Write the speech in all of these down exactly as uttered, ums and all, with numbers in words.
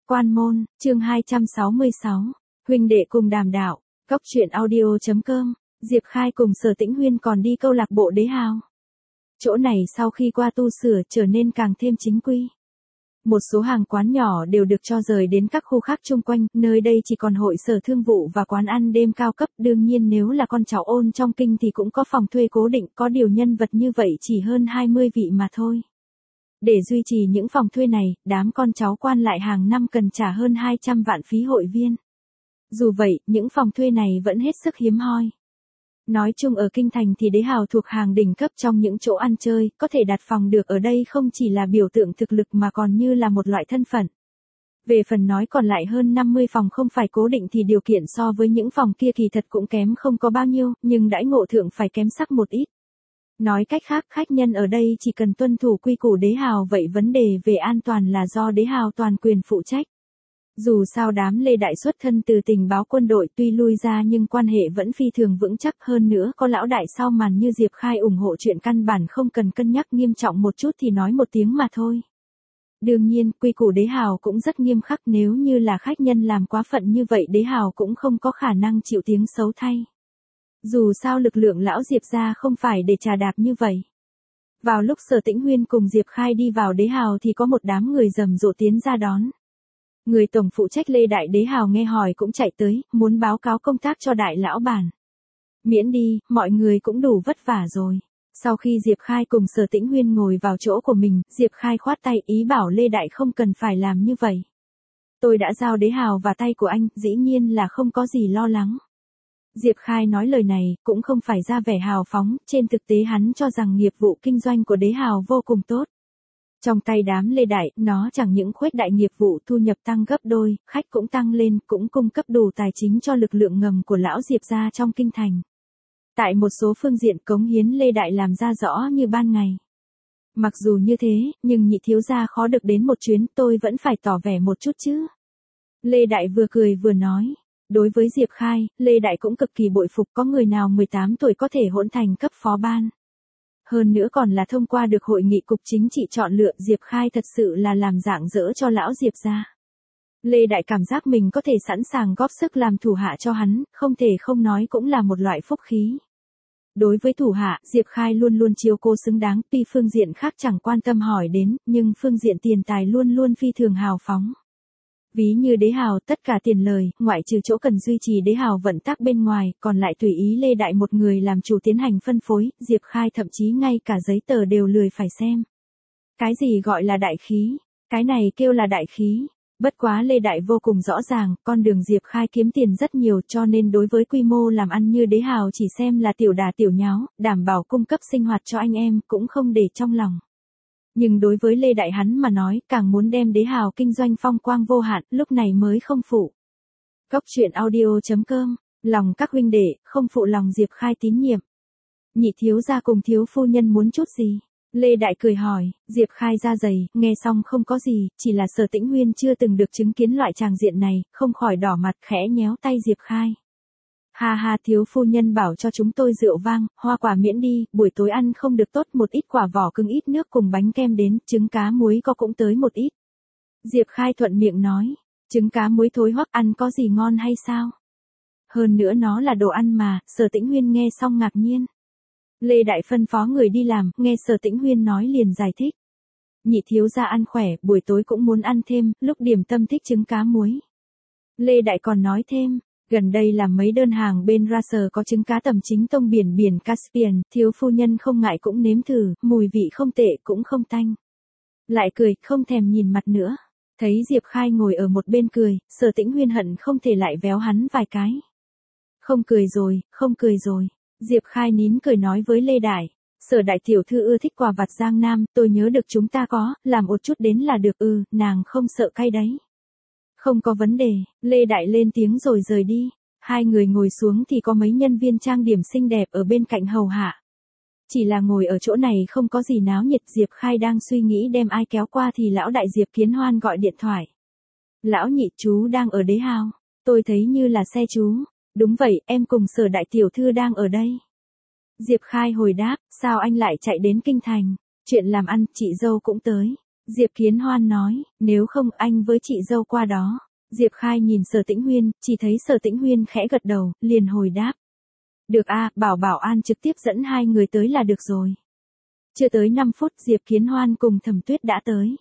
Quan môn, chương hai trăm sáu mươi sáu, huynh đệ cùng đàm đạo, Cốc truyện audio.com, Diệp Khai cùng Sở Tĩnh Huyên còn đi câu lạc bộ Đế Hào. Chỗ này sau khi qua tu sửa trở nên càng thêm chính quy. Một số hàng quán nhỏ đều được cho rời đến các khu khác chung quanh, nơi đây chỉ còn hội sở thương vụ và quán ăn đêm cao cấp. Đương nhiên nếu là con cháu ôn trong kinh thì cũng có phòng thuê cố định, có điều nhân vật như vậy chỉ hơn hai mươi vị mà thôi. Để duy trì những phòng thuê này, đám con cháu quan lại hàng năm cần trả hơn hai trăm vạn phí hội viên. Dù vậy, những phòng thuê này vẫn hết sức hiếm hoi. Nói chung ở Kinh Thành thì Đế Hào thuộc hàng đỉnh cấp trong những chỗ ăn chơi, có thể đặt phòng được ở đây không chỉ là biểu tượng thực lực mà còn như là một loại thân phận. Về phần nói còn lại hơn năm mươi phòng không phải cố định thì điều kiện so với những phòng kia kỳ thật cũng kém không có bao nhiêu, nhưng đãi ngộ thượng phải kém sắc một ít. Nói cách khác, khách nhân ở đây chỉ cần tuân thủ quy củ Đế Hào, vậy vấn đề về an toàn là do Đế Hào toàn quyền phụ trách. Dù sao đám Lê Đại xuất thân từ tình báo quân đội, tuy lui ra nhưng quan hệ vẫn phi thường vững chắc, hơn nữa có lão đại sau màn như Diệp Khai ủng hộ, chuyện căn bản không cần cân nhắc, nghiêm trọng một chút thì nói một tiếng mà thôi. Đương nhiên, quy củ Đế Hào cũng rất nghiêm khắc, nếu như là khách nhân làm quá phận như vậy Đế Hào cũng không có khả năng chịu tiếng xấu thay. Dù sao lực lượng lão Diệp gia không phải để trà đạp như vậy. Vào lúc Sở Tĩnh Huyên cùng Diệp Khai đi vào Đế Hào thì có một đám người rầm rộ tiến ra đón. Người tổng phụ trách Lê Đại Đế Hào nghe hỏi cũng chạy tới, muốn báo cáo công tác cho đại lão bản. Miễn đi, mọi người cũng đủ vất vả rồi. Sau khi Diệp Khai cùng Sở Tĩnh Huyên ngồi vào chỗ của mình, Diệp Khai khoát tay ý bảo Lê Đại không cần phải làm như vậy. Tôi đã giao Đế Hào vào tay của anh, dĩ nhiên là không có gì lo lắng. Diệp Khai nói lời này cũng không phải ra vẻ hào phóng, trên thực tế hắn cho rằng nghiệp vụ kinh doanh của Đế Hào vô cùng tốt. Trong tay đám Lê Đại, nó chẳng những khuếch đại nghiệp vụ, thu nhập tăng gấp đôi, khách cũng tăng lên, cũng cung cấp đủ tài chính cho lực lượng ngầm của lão Diệp gia trong kinh thành. Tại một số phương diện cống hiến Lê Đại làm ra rõ như ban ngày. Mặc dù như thế, nhưng nhị thiếu gia khó được đến một chuyến, tôi vẫn phải tỏ vẻ một chút chứ. Lê Đại vừa cười vừa nói. Đối với Diệp Khai, Lê Đại cũng cực kỳ bội phục, có người nào mười tám tuổi có thể hỗn thành cấp phó ban. Hơn nữa còn là thông qua được hội nghị cục chính trị chọn lựa, Diệp Khai thật sự là làm rạng rỡ cho lão Diệp gia. Lê Đại cảm giác mình có thể sẵn sàng góp sức làm thủ hạ cho hắn, không thể không nói cũng là một loại phúc khí. Đối với thủ hạ, Diệp Khai luôn luôn chiếu cố xứng đáng, tuy phương diện khác chẳng quan tâm hỏi đến, nhưng phương diện tiền tài luôn luôn phi thường hào phóng. Ví như Đế Hào, tất cả tiền lời, ngoại trừ chỗ cần duy trì Đế Hào vận tác bên ngoài, còn lại tùy ý Lê Đại một người làm chủ tiến hành phân phối, Diệp Khai thậm chí ngay cả giấy tờ đều lười phải xem. Cái gì gọi là đại khí? Cái này kêu là đại khí. Bất quá Lê Đại vô cùng rõ ràng, con đường Diệp Khai kiếm tiền rất nhiều, cho nên đối với quy mô làm ăn như Đế Hào chỉ xem là tiểu đà tiểu nháo, đảm bảo cung cấp sinh hoạt cho anh em, cũng không để trong lòng. Nhưng đối với Lê Đại hắn mà nói, càng muốn đem Đế Hào kinh doanh phong quang vô hạn, lúc này mới không phụ. Cốc truyện audio.com, lòng các huynh đệ, không phụ lòng Diệp Khai tín nhiệm. Nhị thiếu gia cùng thiếu phu nhân muốn chút gì? Lê Đại cười hỏi. Diệp Khai da dày, nghe xong không có gì, chỉ là Sở Tĩnh Huyên chưa từng được chứng kiến loại tràng diện này, không khỏi đỏ mặt, khẽ nhéo tay Diệp Khai. Ha ha, thiếu phu nhân bảo cho chúng tôi rượu vang, hoa quả miễn đi, buổi tối ăn không được tốt, một ít quả vỏ cứng, ít nước cùng bánh kem đến, trứng cá muối có cũng tới một ít. Diệp Khai thuận miệng nói, trứng cá muối thối hoắc ăn có gì ngon hay sao? Hơn nữa nó là đồ ăn mà. Sở Tĩnh Huyên nghe xong ngạc nhiên. Lê Đại phân phó người đi làm, nghe Sở Tĩnh Huyên nói liền giải thích. Nhị thiếu gia ăn khỏe, buổi tối cũng muốn ăn thêm, lúc điểm tâm thích trứng cá muối. Lê Đại còn nói thêm. Gần đây làm mấy đơn hàng bên Raser có trứng cá tầm chính tông biển biển Caspian, thiếu phu nhân không ngại cũng nếm thử, mùi vị không tệ cũng không tanh. Lại cười, không thèm nhìn mặt nữa. Thấy Diệp Khai ngồi ở một bên cười, Sở Tĩnh Huyên hận không thể lại véo hắn vài cái. Không cười rồi, không cười rồi. Diệp Khai nín cười nói với Lê Đại. Sở đại tiểu thư ưa thích quà vặt Giang Nam, tôi nhớ được chúng ta có, làm một chút đến là được. Ừ, nàng không sợ cay đấy. Không có vấn đề. Lê Đại lên tiếng rồi rời đi. Hai người ngồi xuống thì có mấy nhân viên trang điểm xinh đẹp ở bên cạnh hầu hạ. Chỉ là ngồi ở chỗ này không có gì náo nhiệt. Diệp Khai đang suy nghĩ đem ai kéo qua thì lão đại Diệp Kiến Hoan gọi điện thoại. Lão nhị, chú đang ở Đế Hào. Tôi thấy như là xe chú. Đúng vậy, em cùng Sở đại tiểu thư đang ở đây. Diệp Khai hồi đáp, sao anh lại chạy đến kinh thành? Chuyện làm ăn, chị dâu cũng tới. Diệp Kiến Hoan nói, nếu không anh với chị dâu qua đó. Diệp Khai nhìn Sở Tĩnh Huyên, chỉ thấy Sở Tĩnh Huyên khẽ gật đầu, liền hồi đáp. Được a, bảo bảo an trực tiếp dẫn hai người tới là được rồi. Chưa tới năm phút Diệp Kiến Hoan cùng Thẩm Tuyết đã tới.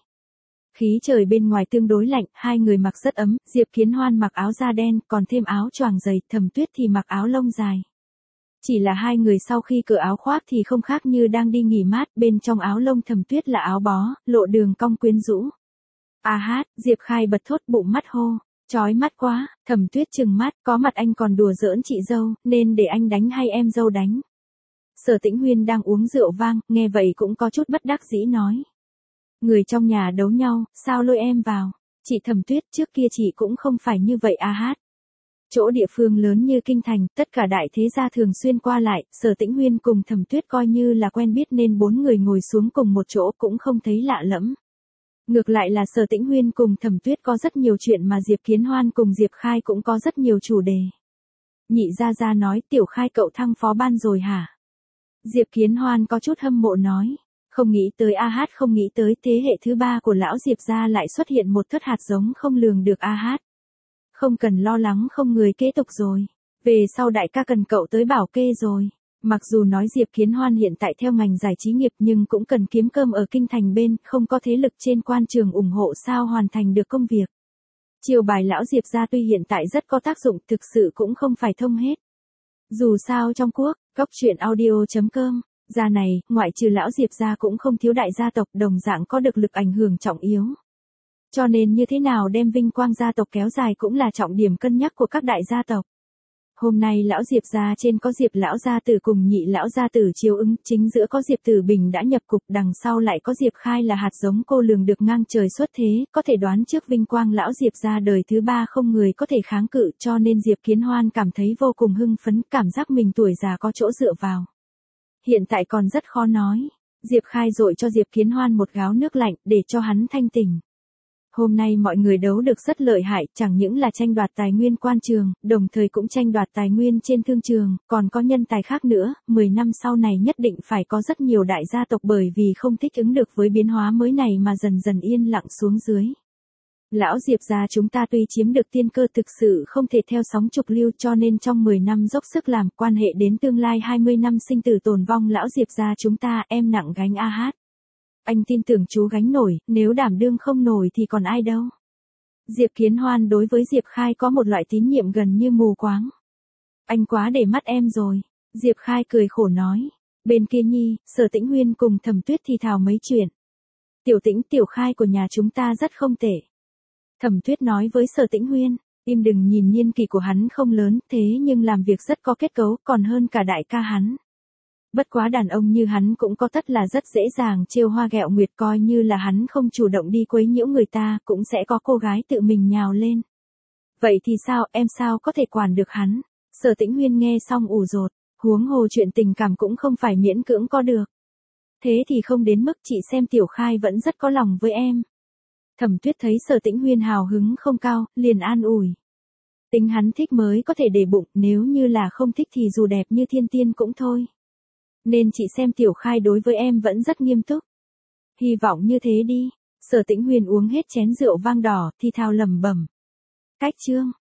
Khí trời bên ngoài tương đối lạnh, hai người mặc rất ấm, Diệp Kiến Hoan mặc áo da đen, còn thêm áo choàng dày, Thẩm Tuyết thì mặc áo lông dài. Chỉ là hai người sau khi cởi áo khoác thì không khác như đang đi nghỉ mát, bên trong áo lông Thẩm Tuyết là áo bó, lộ đường cong quyến rũ. A hát, Diệp Khai bật thốt bụng mắt hô, chói mắt quá, Thẩm Tuyết trừng mắt, có mặt anh còn đùa giỡn chị dâu, nên để anh đánh hay em dâu đánh. Sở Tĩnh Huyên đang uống rượu vang, nghe vậy cũng có chút bất đắc dĩ nói. Người trong nhà đấu nhau, sao lôi em vào, chị Thẩm Tuyết trước kia chị cũng không phải như vậy a hát. Chỗ địa phương lớn như kinh thành, tất cả đại thế gia thường xuyên qua lại, Sở Tĩnh Huyên cùng Thẩm Tuyết coi như là quen biết nên bốn người ngồi xuống cùng một chỗ cũng không thấy lạ lẫm. Ngược lại là Sở Tĩnh Huyên cùng Thẩm Tuyết có rất nhiều chuyện mà Diệp Kiến Hoan cùng Diệp Khai cũng có rất nhiều chủ đề. Nhị gia gia nói Tiểu Khai cậu thăng phó ban rồi hả? Diệp Kiến Hoan có chút hâm mộ nói. Không nghĩ tới a hát, không nghĩ tới thế hệ thứ ba của lão Diệp gia lại xuất hiện một thất hạt giống không lường được a hát. Không cần lo lắng không người kế tục rồi. Về sau đại ca cần cậu tới bảo kê rồi. Mặc dù nói Diệp Kiến Hoan hiện tại theo ngành giải trí nghiệp nhưng cũng cần kiếm cơm ở kinh thành bên, không có thế lực trên quan trường ủng hộ sao hoàn thành được công việc. Chiều bài lão Diệp gia tuy hiện tại rất có tác dụng, thực sự cũng không phải thông hết. Dù sao trong quốc, góc truyện audio chấm com, gia này, ngoại trừ lão Diệp gia cũng không thiếu đại gia tộc đồng dạng có được lực ảnh hưởng trọng yếu. Cho nên như thế nào đem vinh quang gia tộc kéo dài cũng là trọng điểm cân nhắc của các đại gia tộc. Hôm nay lão Diệp gia trên có Diệp lão gia tử cùng nhị lão gia tử chiếu ứng, chính giữa có Diệp Tử Bình đã nhập cục, đằng sau lại có Diệp Khai là hạt giống cô lường được ngang trời xuất thế, có thể đoán trước vinh quang lão Diệp gia đời thứ ba không người có thể kháng cự, cho nên Diệp Kiến Hoan cảm thấy vô cùng hưng phấn, cảm giác mình tuổi già có chỗ dựa vào. Hiện tại còn rất khó nói. Diệp Khai dội cho Diệp Kiến Hoan một gáo nước lạnh để cho hắn thanh tỉnh. Hôm nay mọi người đấu được rất lợi hại, chẳng những là tranh đoạt tài nguyên quan trường, đồng thời cũng tranh đoạt tài nguyên trên thương trường, còn có nhân tài khác nữa, mười năm sau này nhất định phải có rất nhiều đại gia tộc bởi vì không thích ứng được với biến hóa mới này mà dần dần yên lặng xuống dưới. Lão Diệp gia chúng ta tuy chiếm được tiên cơ thực sự không thể theo sóng trục lưu cho nên trong mười năm dốc sức làm quan hệ đến tương lai hai mươi năm sinh tử tồn vong lão Diệp gia chúng ta em nặng gánh a hát. Anh tin tưởng chú gánh nổi, nếu đảm đương không nổi thì còn ai đâu. Diệp Kiến Hoan đối với Diệp Khai có một loại tín nhiệm gần như mù quáng. Anh quá để mắt em rồi. Diệp Khai cười khổ nói. Bên kia nhi, Sở Tĩnh Huyên cùng Thẩm Tuyết thì thào mấy chuyện. Tiểu Tĩnh Tiểu Khai của nhà chúng ta rất không tệ. Thẩm Tuyết nói với Sở Tĩnh Huyên, im đừng nhìn niên kỷ của hắn không lớn thế nhưng làm việc rất có kết cấu còn hơn cả đại ca hắn. Bất quá đàn ông như hắn cũng có tất là rất dễ dàng trêu hoa ghẹo nguyệt coi như là hắn không chủ động đi quấy nhiễu người ta cũng sẽ có cô gái tự mình nhào lên. Vậy thì sao em sao có thể quản được hắn? Sở Tĩnh Huyên nghe xong ủ rột, huống hồ chuyện tình cảm cũng không phải miễn cưỡng có được. Thế thì không đến mức chị xem Tiểu Khai vẫn rất có lòng với em. Thẩm Tuyết thấy Sở Tĩnh Huyên hào hứng không cao, liền an ủi. Tính hắn thích mới có thể để bụng, nếu như là không thích thì dù đẹp như thiên tiên cũng thôi. Nên chị xem Tiểu Khai đối với em vẫn rất nghiêm túc. Hy vọng như thế đi. Sở Tĩnh Huyên uống hết chén rượu vang đỏ thì thào lẩm bẩm. Cách chương.